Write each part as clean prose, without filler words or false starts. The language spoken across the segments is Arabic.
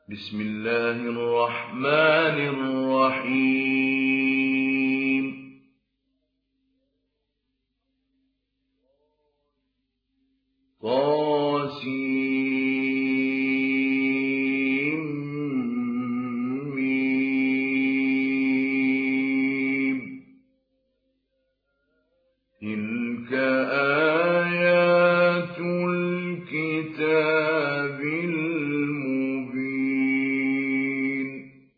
بسم الله الرحمن الرحيم تلك آيات الكتاب المبين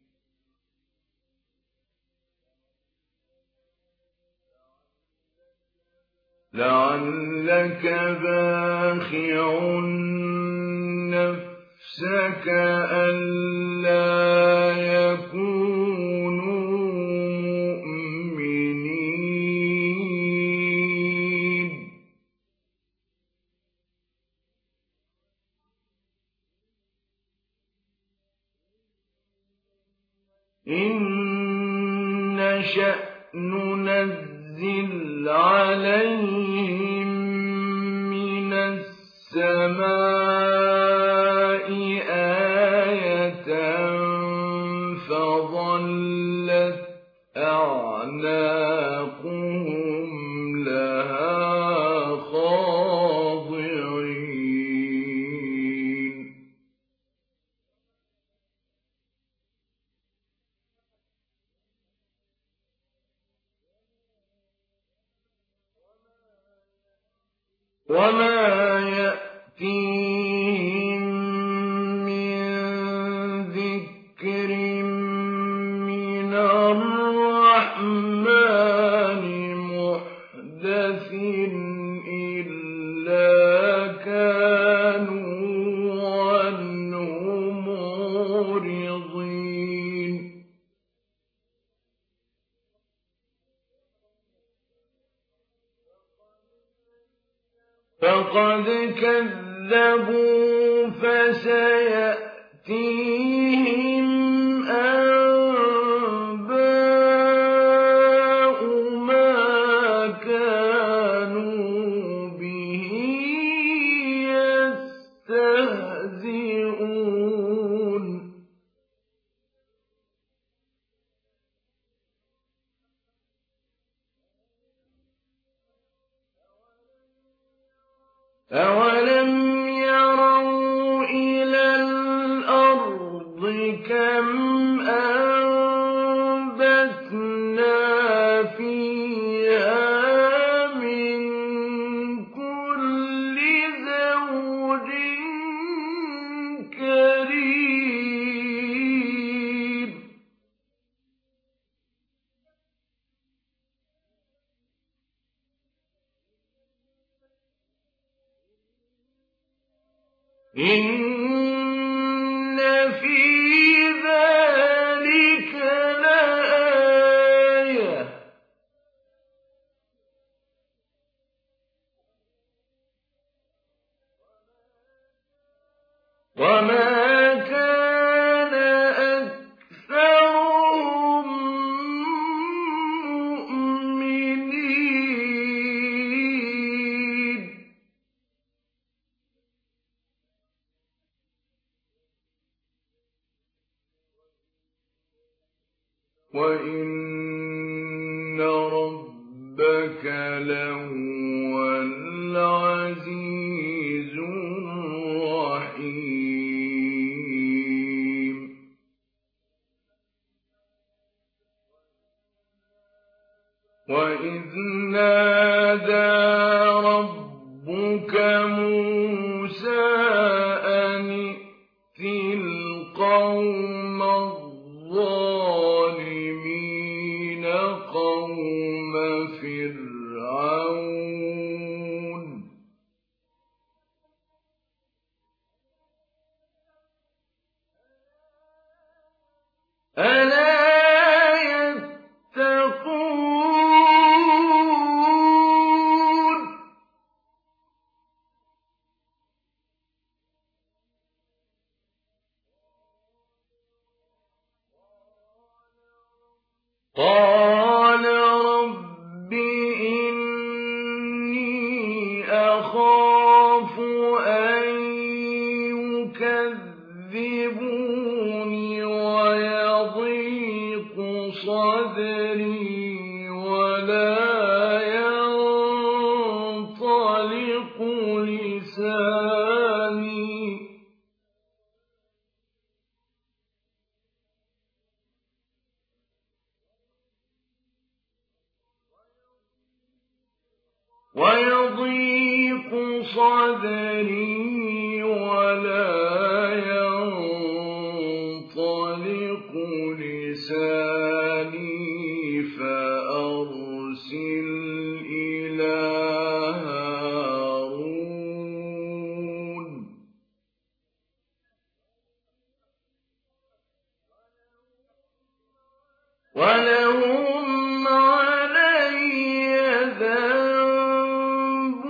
لعلك باخع نفسك ألا يكونوا مؤمنين إن نشأ ننزل عليهم من السماء آية فظلت أعناقهم لها خاضعين وما يأتيهم من ذكر من الرحمن محدث إلا كانوا عنه معرضين فقد كذبوا فسيأتيهم أنباء ما كانوا به يستهزئون أولم يروا إلى الأرض كم أنبتنا فيها من كل زوج كريم إن في ذلك لآية وما كان أكثرهم مؤمنين وإن ربك لهو العزيز الرحيم وإذ نادى ربك موسى أن ائت القوم الظالمين قوم فرعون ألا يتقون قال رب إني أخاف أن يكذبون ويضيق صدري ولا ينطلق لساني فأرسل إلى هارون ولهم علي ذنب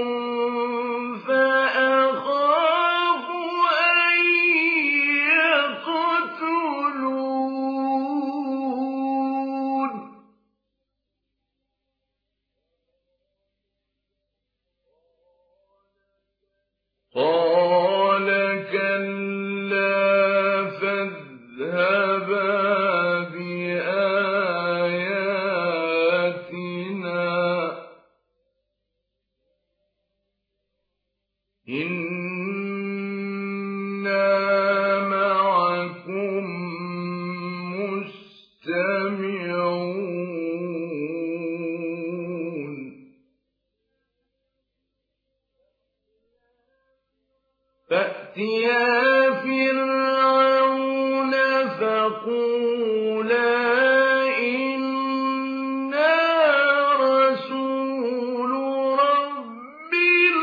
فأخاف أن يقتلون قال كلا فاذهبا بآياتنا إنا معكم مستمعون فأتيا فرعون فقولا إنا رسول رب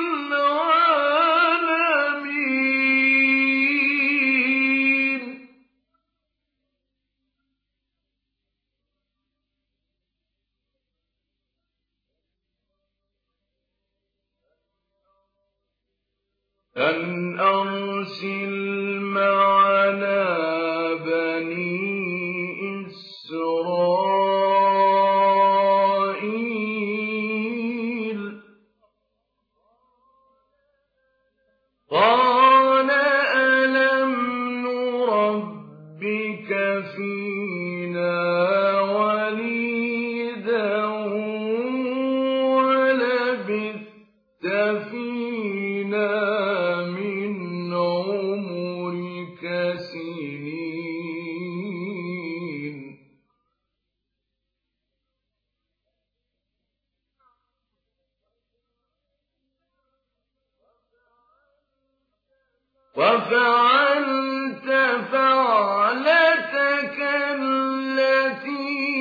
العالمين أن أرسل معنا بني إسرائيل قال ألم نربك فينا وليدا ولبثت فينا من عمرك سنين وفعلت فعلتك التي